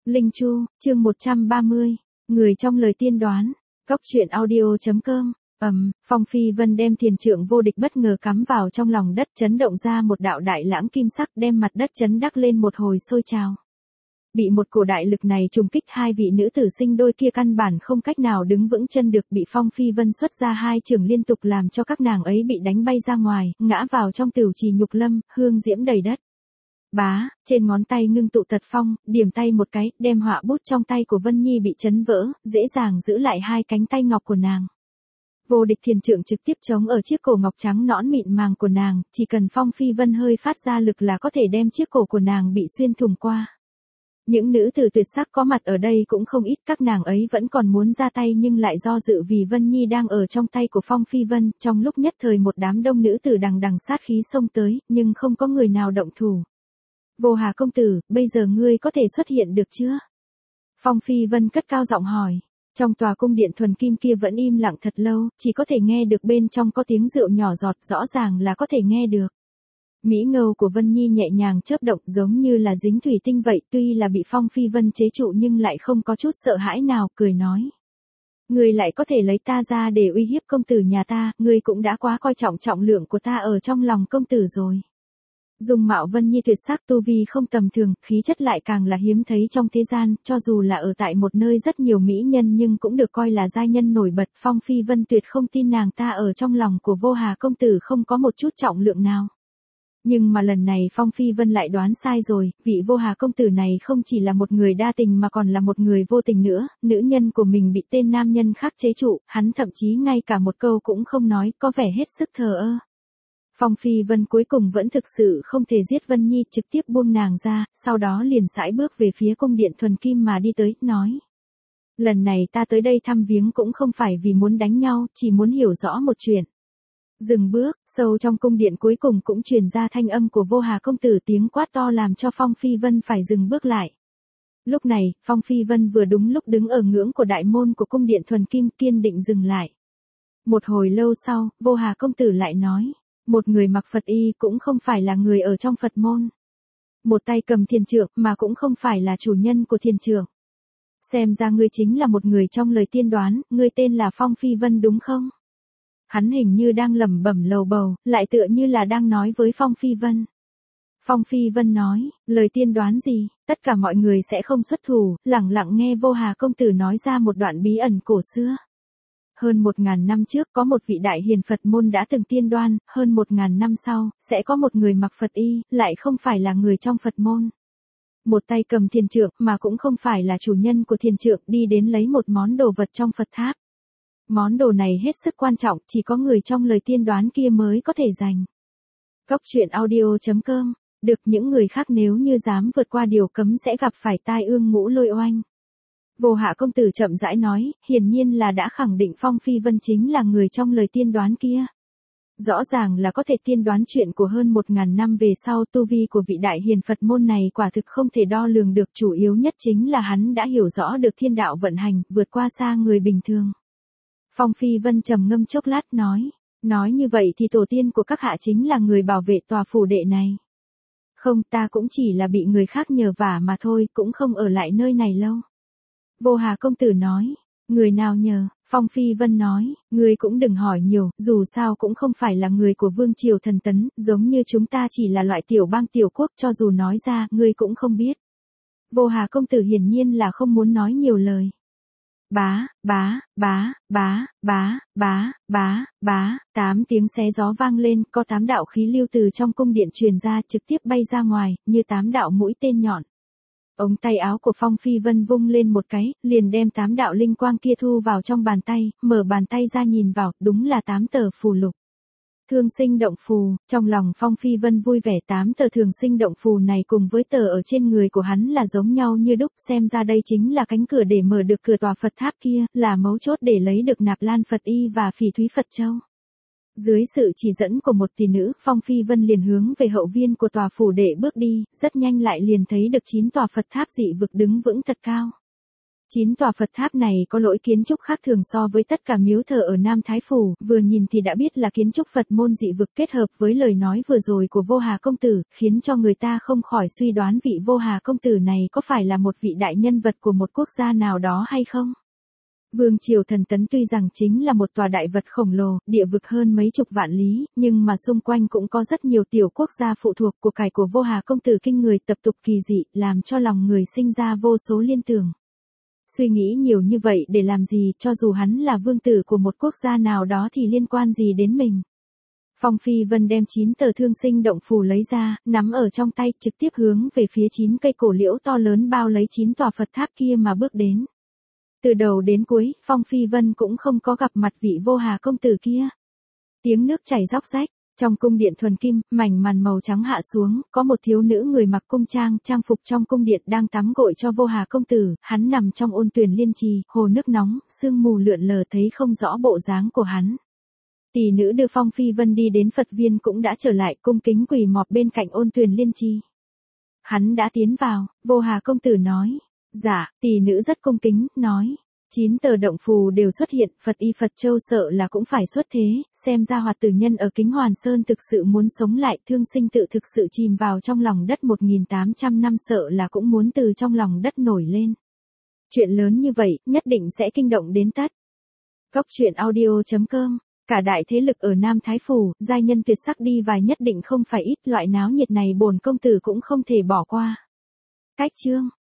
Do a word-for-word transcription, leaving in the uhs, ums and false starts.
Linh Chu, chương một trăm ba mươi, người trong lời tiên đoán, Cốc truyện audio chấm com. Ầm, Phong Phi Vân đem thiền trượng vô địch bất ngờ cắm vào trong lòng đất, chấn động ra một đạo đại lãng kim sắc, đem mặt đất chấn đắc lên một hồi sôi trào. Bị một cổ đại lực này trùng kích, hai vị nữ tử sinh đôi kia căn bản không cách nào đứng vững chân được, bị Phong Phi Vân xuất ra hai trường liên tục làm cho các nàng ấy bị đánh bay ra ngoài, ngã vào trong tửu trì nhục lâm, hương diễm đầy đất. Bá, trên ngón tay ngưng tụ tật phong, điểm tay một cái, đem họa bút trong tay của Vân Nhi bị chấn vỡ, dễ dàng giữ lại hai cánh tay ngọc của nàng. Vô địch thiền trượng trực tiếp chống ở chiếc cổ ngọc trắng nõn mịn màng của nàng, chỉ cần Phong Phi Vân hơi phát ra lực là có thể đem chiếc cổ của nàng bị xuyên thủng qua. Những nữ tử tuyệt sắc có mặt ở đây cũng không ít, các nàng ấy vẫn còn muốn ra tay nhưng lại do dự vì Vân Nhi đang ở trong tay của Phong Phi Vân, trong lúc nhất thời một đám đông nữ tử đằng đằng sát khí xông tới, nhưng không có người nào động thủ. Vô Hà công tử, bây giờ ngươi có thể xuất hiện được chưa? Phong Phi Vân cất cao giọng hỏi. Trong tòa cung điện thuần kim kia vẫn im lặng thật lâu, chỉ có thể nghe được bên trong có tiếng rượu nhỏ giọt, rõ ràng là có thể nghe được. Mỹ ngâu của Vân Nhi nhẹ nhàng chớp động giống như là dính thủy tinh vậy, tuy là bị Phong Phi Vân chế trụ nhưng lại không có chút sợ hãi nào, cười nói. Ngươi lại có thể lấy ta ra để uy hiếp công tử nhà ta, ngươi cũng đã quá coi trọng trọng lượng của ta ở trong lòng công tử rồi. Dung mạo Vân Nhi tuyệt sắc, tu vi không tầm thường, khí chất lại càng là hiếm thấy trong thế gian, cho dù là ở tại một nơi rất nhiều mỹ nhân nhưng cũng được coi là giai nhân nổi bật. Phong Phi Vân tuyệt không tin nàng ta ở trong lòng của Vô Hà công tử không có một chút trọng lượng nào. Nhưng mà lần này Phong Phi Vân lại đoán sai rồi, vị Vô Hà công tử này không chỉ là một người đa tình mà còn là một người vô tình nữa, nữ nhân của mình bị tên nam nhân khác chế trụ, hắn thậm chí ngay cả một câu cũng không nói, có vẻ hết sức thờ ơ. Phong Phi Vân cuối cùng vẫn thực sự không thể giết Vân Nhi, trực tiếp buông nàng ra, sau đó liền sải bước về phía cung điện thuần kim mà đi tới, nói. Lần này ta tới đây thăm viếng cũng không phải vì muốn đánh nhau, chỉ muốn hiểu rõ một chuyện. Dừng bước, sâu trong cung điện cuối cùng cũng truyền ra thanh âm của Vô Hà công tử, tiếng quát to làm cho Phong Phi Vân phải dừng bước lại. Lúc này, Phong Phi Vân vừa đúng lúc đứng ở ngưỡng của đại môn của cung điện thuần kim, kiên định dừng lại. Một hồi lâu sau, Vô Hà công tử lại nói. Một người mặc Phật y cũng không phải là người ở trong Phật môn. Một tay cầm thiền trượng mà cũng không phải là chủ nhân của thiền trượng. Xem ra ngươi chính là một người trong lời tiên đoán, ngươi tên là Phong Phi Vân đúng không? Hắn hình như đang lẩm bẩm lầu bầu, lại tựa như là đang nói với Phong Phi Vân. Phong Phi Vân nói, lời tiên đoán gì, tất cả mọi người sẽ không xuất thủ, lẳng lặng nghe Vô Hà công tử nói ra một đoạn bí ẩn cổ xưa. Hơn một ngàn năm trước có một vị đại hiền Phật môn đã từng tiên đoan, hơn một ngàn năm sau, sẽ có một người mặc Phật y, lại không phải là người trong Phật môn. Một tay cầm thiền trượng mà cũng không phải là chủ nhân của thiền trượng, đi đến lấy một món đồ vật trong Phật tháp. Món đồ này hết sức quan trọng, chỉ có người trong lời tiên đoán kia mới có thể giành. Cốc truyện audio chấm com, được những người khác nếu như dám vượt qua điều cấm sẽ gặp phải tai ương ngũ lôi oanh. Vô Hạ công tử chậm rãi nói, hiển nhiên là đã khẳng định Phong Phi Vân chính là người trong lời tiên đoán kia. Rõ ràng là có thể tiên đoán chuyện của hơn một ngàn năm về sau, tu vi của vị đại hiền Phật môn này quả thực không thể đo lường được, chủ yếu nhất chính là hắn đã hiểu rõ được thiên đạo vận hành, vượt qua xa người bình thường. Phong Phi Vân trầm ngâm chốc lát nói, nói như vậy thì tổ tiên của các hạ chính là người bảo vệ tòa phủ đệ này. Không, ta cũng chỉ là bị người khác nhờ vả mà thôi, cũng không ở lại nơi này lâu. Vô Hà công tử nói, người nào nhờ, Phong Phi Vân nói, ngươi cũng đừng hỏi nhiều, dù sao cũng không phải là người của vương triều thần tấn, giống như chúng ta chỉ là loại tiểu bang tiểu quốc, cho dù nói ra, ngươi cũng không biết. Vô Hà công tử hiển nhiên là không muốn nói nhiều lời. Bá, bá, bá, bá, bá, bá, bá, bá, tám tiếng xé gió vang lên, có tám đạo khí lưu từ trong cung điện truyền ra trực tiếp bay ra ngoài, như tám đạo mũi tên nhọn. Ống tay áo của Phong Phi Vân vung lên một cái, liền đem tám đạo linh quang kia thu vào trong bàn tay, mở bàn tay ra nhìn vào, đúng là tám tờ phù lục. Thương sinh động phù, trong lòng Phong Phi Vân vui vẻ, tám tờ thường sinh động phù này cùng với tờ ở trên người của hắn là giống nhau như đúc, xem ra đây chính là cánh cửa để mở được cửa tòa Phật tháp kia, là mấu chốt để lấy được nạp lan Phật y và phỉ thúy Phật châu. Dưới sự chỉ dẫn của một tỷ nữ, Phong Phi Vân liền hướng về hậu viên của tòa phủ đệ bước đi, rất nhanh lại liền thấy được chín tòa Phật tháp dị vực đứng vững thật cao. Chín tòa Phật tháp này có lỗi kiến trúc khác thường so với tất cả miếu thờ ở Nam Thái Phủ, vừa nhìn thì đã biết là kiến trúc Phật môn dị vực, kết hợp với lời nói vừa rồi của Vô Hà công tử, khiến cho người ta không khỏi suy đoán vị Vô Hà công tử này có phải là một vị đại nhân vật của một quốc gia nào đó hay không. Vương triều Thần Tấn tuy rằng chính là một tòa đại vật khổng lồ, địa vực hơn mấy chục vạn lý, nhưng mà xung quanh cũng có rất nhiều tiểu quốc gia phụ thuộc. Của cải của Vô Hà công tử kinh người, tập tục kỳ dị, làm cho lòng người sinh ra vô số liên tưởng. Suy nghĩ nhiều như vậy để làm gì, cho dù hắn là vương tử của một quốc gia nào đó thì liên quan gì đến mình. Phong Phi Vân đem chín tờ thương sinh động phù lấy ra, nắm ở trong tay, trực tiếp hướng về phía chín cây cổ liễu to lớn bao lấy chín tòa Phật tháp kia mà bước đến. Từ đầu đến cuối, Phong Phi Vân cũng không có gặp mặt vị Vô Hà công tử kia. Tiếng nước chảy róc rách, trong cung điện thuần kim, mảnh màn màu trắng hạ xuống, có một thiếu nữ người mặc cung trang, trang phục trong cung điện đang tắm gội cho Vô Hà công tử, hắn nằm trong ôn tuyền liên trì, hồ nước nóng, sương mù lượn lờ thấy không rõ bộ dáng của hắn. Tỷ nữ đưa Phong Phi Vân đi đến Phật viên cũng đã trở lại, cung kính quỳ mọp bên cạnh ôn tuyền liên trì. Hắn đã tiến vào, Vô Hà công tử nói. Dạ, tỷ nữ rất cung kính, nói. Chín tờ động phù đều xuất hiện, Phật y Phật châu sợ là cũng phải xuất thế, xem ra Hoạt Tử Nhân ở Kính Hoàn Sơn thực sự muốn sống lại, thương sinh tự thực sự chìm vào trong lòng đất một nghìn tám trăm năm sợ là cũng muốn từ trong lòng đất nổi lên. Chuyện lớn như vậy, nhất định sẽ kinh động đến tất. Góc truyện audio chấm com, cả đại thế lực ở Nam Thái Phủ, giai nhân tuyệt sắc đi vài nhất định không phải ít, loại náo nhiệt này bổn công tử cũng không thể bỏ qua. Cách chương